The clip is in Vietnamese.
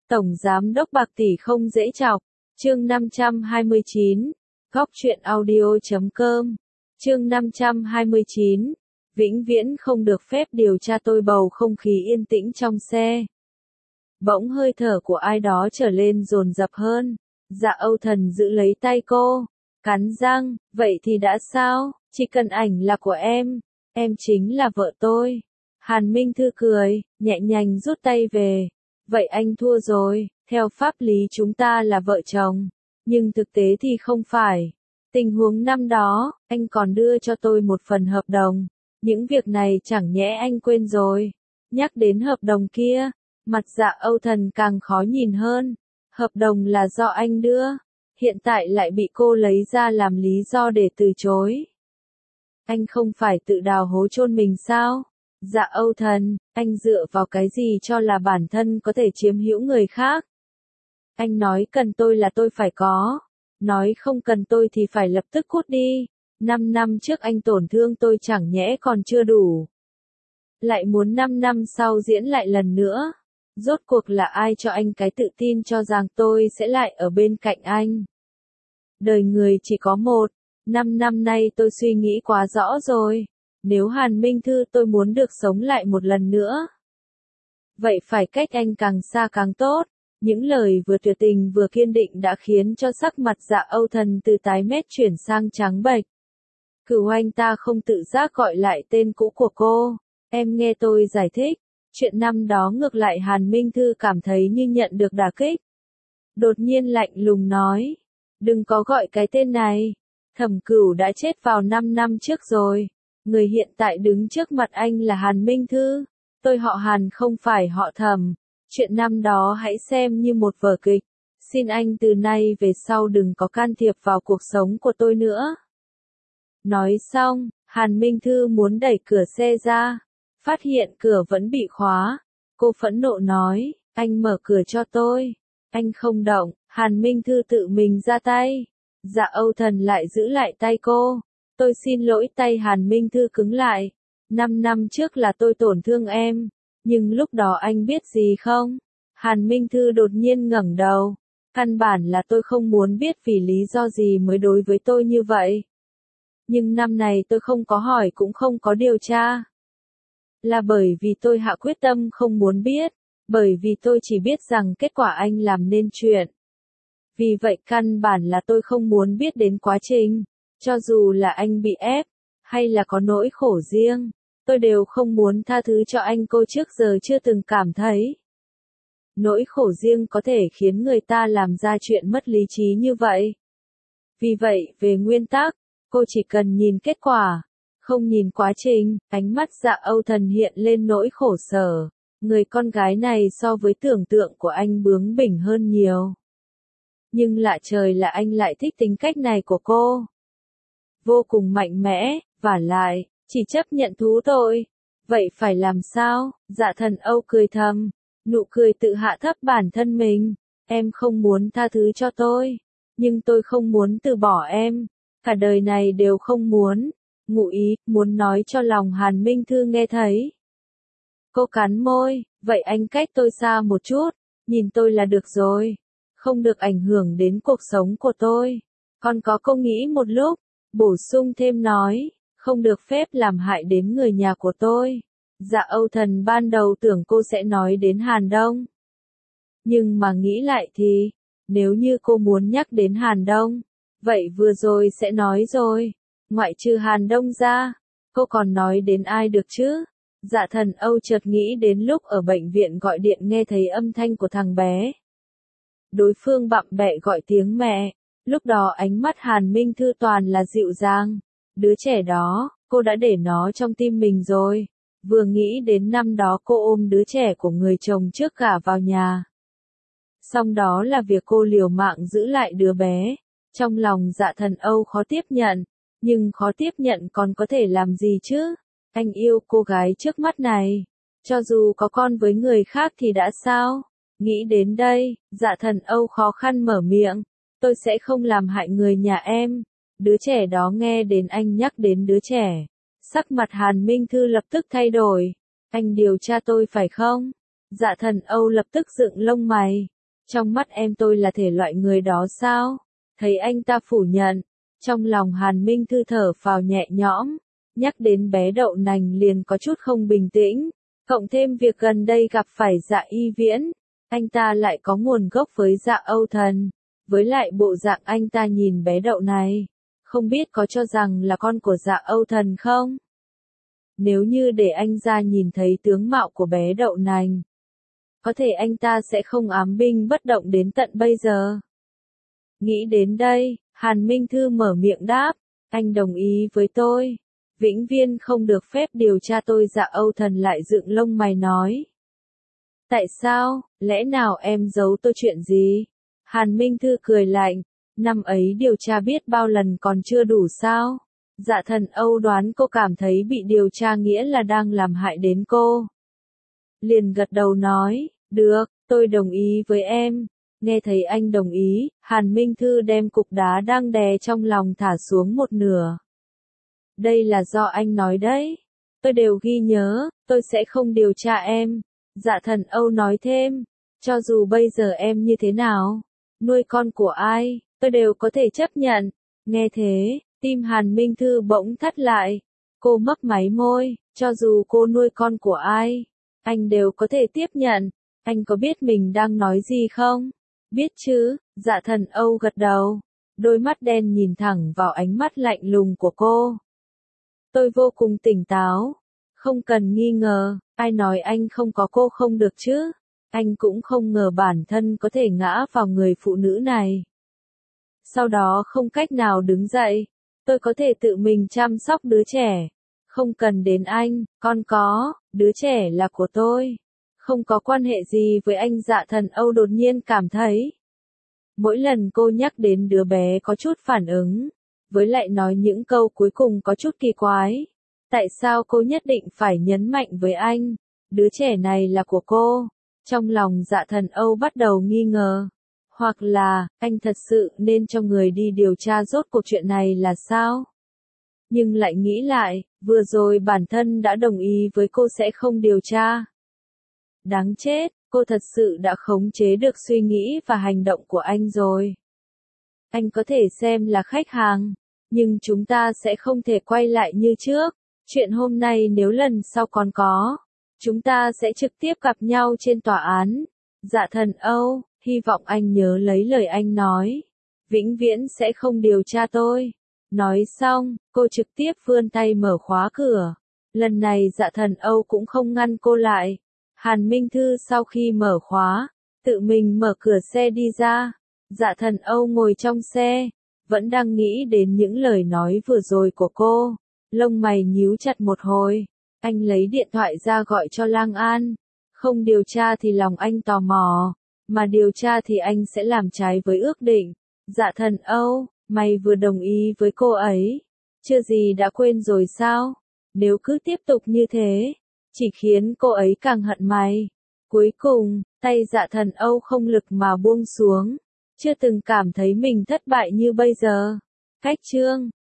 Tổng Giám đốc bạc tỷ không dễ chọc. Chương 529. Góc truyện audio.com. Chương 529. Vĩnh viễn không được phép điều tra tôi. Bầu không khí yên tĩnh trong xe. Bỗng hơi thở của ai đó trở lên dồn dập hơn. Dạ Âu Thần giữ lấy tay cô, cắn răng, vậy thì đã sao, chỉ cần ảnh là của em chính là vợ tôi. Hàn Minh Thư cười, nhẹ nhàng rút tay về. Vậy anh thua rồi, theo pháp lý chúng ta là vợ chồng, nhưng thực tế thì không phải. Tình huống năm đó, anh còn đưa cho tôi một phần hợp đồng. Những việc này chẳng nhẽ anh quên rồi. Nhắc đến hợp đồng kia, mặt Dạ Âu Thần càng khó nhìn hơn. Hợp đồng là do anh đưa, hiện tại lại bị cô lấy ra làm lý do để từ chối. Anh không phải tự đào hố chôn mình sao? Dạ Âu Thần, anh dựa vào cái gì cho là bản thân có thể chiếm hữu người khác? Anh nói cần tôi là tôi phải có, nói không cần tôi thì phải lập tức cút đi. 5 năm trước anh tổn thương tôi chẳng nhẽ còn chưa đủ. Lại muốn 5 năm sau diễn lại lần nữa. Rốt cuộc là ai cho anh cái tự tin cho rằng tôi sẽ lại ở bên cạnh anh? Đời người chỉ có một, 5 năm nay tôi suy nghĩ quá rõ rồi. Nếu Hàn Minh Thư tôi muốn được sống lại một lần nữa, vậy phải cách anh càng xa càng tốt. Những lời vừa tuyệt tình vừa kiên định đã khiến cho sắc mặt Dạ Âu Thần từ tái mét chuyển sang trắng bệch. Cửu anh ta không tự giác gọi lại tên cũ của cô. Em nghe tôi giải thích. Chuyện năm đó ngược lại Hàn Minh Thư cảm thấy như nhận được đả kích. Đột nhiên lạnh lùng nói. Đừng có gọi cái tên này. Thẩm Cửu đã chết vào 5 năm trước rồi. Người hiện tại đứng trước mặt anh là Hàn Minh Thư. Tôi họ Hàn không phải họ Thẩm. Chuyện năm đó hãy xem như một vở kịch. Xin anh từ nay về sau đừng có can thiệp vào cuộc sống của tôi nữa. Nói xong, Hàn Minh Thư muốn đẩy cửa xe ra. Phát hiện cửa vẫn bị khóa. Cô phẫn nộ nói, anh mở cửa cho tôi. Anh không động, Hàn Minh Thư tự mình ra tay. Dạ Âu Thần lại giữ lại tay cô. Tôi xin lỗi. Tay Hàn Minh Thư cứng lại. 5 năm trước là tôi tổn thương em. Nhưng lúc đó anh biết gì không? Hàn Minh Thư đột nhiên ngẩng đầu. Căn bản là tôi không muốn biết vì lý do gì mới đối với tôi như vậy. Nhưng năm này tôi không có hỏi cũng không có điều tra. Là bởi vì tôi hạ quyết tâm không muốn biết. Bởi vì tôi chỉ biết rằng kết quả anh làm nên chuyện. Vì vậy căn bản là tôi không muốn biết đến quá trình. Cho dù là anh bị ép, hay là có nỗi khổ riêng, tôi đều không muốn tha thứ cho anh. Cô trước giờ chưa từng cảm thấy nỗi khổ riêng có thể khiến người ta làm ra chuyện mất lý trí như vậy. Vì vậy, về nguyên tắc, cô chỉ cần nhìn kết quả, không nhìn quá trình. Ánh mắt Dạ Âu Thần hiện lên nỗi khổ sở. Người con gái này so với tưởng tượng của anh bướng bỉnh hơn nhiều. Nhưng lạ trời là anh lại thích tính cách này của cô. Vô cùng mạnh mẽ, vả lại, chỉ chấp nhận thú tội. Vậy phải làm sao? Dạ Thần Âu cười thầm, nụ cười tự hạ thấp bản thân mình. Em không muốn tha thứ cho tôi, nhưng tôi không muốn từ bỏ em. Cả đời này đều không muốn. Ngụ ý, muốn nói cho lòng Hàn Minh Thư nghe thấy. Cô cắn môi, vậy anh cách tôi xa một chút, nhìn tôi là được rồi. Không được ảnh hưởng đến cuộc sống của tôi. Còn có cô nghĩ một lúc, bổ sung thêm nói, không được phép làm hại đến người nhà của tôi. Dạ Âu Thần ban đầu tưởng cô sẽ nói đến Hàn Đông. Nhưng mà nghĩ lại thì, nếu như cô muốn nhắc đến Hàn Đông, vậy vừa rồi sẽ nói rồi. Ngoại trừ Hàn Đông ra, cô còn nói đến ai được chứ? Dạ Thần Âu chợt nghĩ đến lúc ở bệnh viện gọi điện nghe thấy âm thanh của thằng bé. Đối phương bặm bẹ gọi tiếng mẹ. Lúc đó ánh mắt Hàn Minh Thư toàn là dịu dàng. Đứa trẻ đó, cô đã để nó trong tim mình rồi. Vừa nghĩ đến năm đó cô ôm đứa trẻ của người chồng trước gả vào nhà. Xong đó là việc cô liều mạng giữ lại đứa bé. Trong lòng Dạ Thần Âu khó tiếp nhận. Nhưng khó tiếp nhận còn có thể làm gì chứ? Anh yêu cô gái trước mắt này. Cho dù có con với người khác thì đã sao? Nghĩ đến đây, Dạ Thần Âu khó khăn mở miệng. Tôi sẽ không làm hại người nhà em. Đứa trẻ đó nghe đến anh nhắc đến đứa trẻ. Sắc mặt Hàn Minh Thư lập tức thay đổi. Anh điều tra tôi phải không? Dạ Thần Âu lập tức dựng lông mày. Trong mắt em tôi là thể loại người đó sao? Thấy anh ta phủ nhận, trong lòng Hàn Minh Thư thở phào nhẹ nhõm, nhắc đến bé đậu nành liền có chút không bình tĩnh, cộng thêm việc gần đây gặp phải Dạ Y Viễn, anh ta lại có nguồn gốc với Dạ Âu Thần, với lại bộ dạng anh ta nhìn bé đậu này, không biết có cho rằng là con của Dạ Âu Thần không? Nếu như để anh ra nhìn thấy tướng mạo của bé đậu nành, có thể anh ta sẽ không ám binh bất động đến tận bây giờ. Nghĩ đến đây, Hàn Minh Thư mở miệng đáp, anh đồng ý với tôi. Vĩnh viên không được phép điều tra tôi. Dạ Âu Thần lại dựng lông mày nói. Tại sao, lẽ nào em giấu tôi chuyện gì? Hàn Minh Thư cười lạnh, năm ấy điều tra biết bao lần còn chưa đủ sao? Dạ Thần Âu đoán cô cảm thấy bị điều tra nghĩa là đang làm hại đến cô. Liền gật đầu nói, được, tôi đồng ý với em. Nghe thấy anh đồng ý, Hàn Minh Thư đem cục đá đang đè trong lòng thả xuống một nửa. Đây là do anh nói đấy. Tôi đều ghi nhớ, tôi sẽ không điều tra em. Dạ Thần Âu nói thêm, cho dù bây giờ em như thế nào, nuôi con của ai, tôi đều có thể chấp nhận. Nghe thế, tim Hàn Minh Thư bỗng thắt lại. Cô mấp máy môi, cho dù cô nuôi con của ai, anh đều có thể tiếp nhận. Anh có biết mình đang nói gì không? Biết chứ, Dạ Thần Âu gật đầu. Đôi mắt đen nhìn thẳng vào ánh mắt lạnh lùng của cô. Tôi vô cùng tỉnh táo. Không cần nghi ngờ, ai nói anh không có cô không được chứ? Anh cũng không ngờ bản thân có thể ngã vào người phụ nữ này. Sau đó không cách nào đứng dậy. Tôi có thể tự mình chăm sóc đứa trẻ. Không cần đến anh, con có, đứa trẻ là của tôi. Không có quan hệ gì với anh. Dạ Thần Âu đột nhiên cảm thấy. Mỗi lần cô nhắc đến đứa bé có chút phản ứng. Với lại nói những câu cuối cùng có chút kỳ quái. Tại sao cô nhất định phải nhấn mạnh với anh? Đứa trẻ này là của cô. Trong lòng Dạ Thần Âu bắt đầu nghi ngờ. Hoặc là, anh thật sự nên cho người đi điều tra rốt cuộc chuyện này là sao? Nhưng lại nghĩ lại, vừa rồi bản thân đã đồng ý với cô sẽ không điều tra. Đáng chết, cô thật sự đã khống chế được suy nghĩ và hành động của anh rồi. Anh có thể xem là khách hàng, nhưng chúng ta sẽ không thể quay lại như trước. Chuyện hôm nay nếu lần sau còn có, chúng ta sẽ trực tiếp gặp nhau trên tòa án. Dạ Thần Âu, hy vọng anh nhớ lấy lời anh nói. Vĩnh viễn sẽ không điều tra tôi. Nói xong, cô trực tiếp vươn tay mở khóa cửa. Lần này Dạ Thần Âu cũng không ngăn cô lại. Hàn Minh Thư sau khi mở khóa, tự mình mở cửa xe đi ra. Dạ Thần Âu ngồi trong xe, vẫn đang nghĩ đến những lời nói vừa rồi của cô. Lông mày nhíu chặt một hồi, anh lấy điện thoại ra gọi cho Lang An. Không điều tra thì lòng anh tò mò, mà điều tra thì anh sẽ làm trái với ước định. Dạ Thần Âu, mày vừa đồng ý với cô ấy, chưa gì đã quên rồi sao? Nếu cứ tiếp tục như thế, chỉ khiến cô ấy càng hận mày. Cuối cùng, tay Dạ Thần Âu không lực mà buông xuống, chưa từng cảm thấy mình thất bại như bây giờ. Cách chương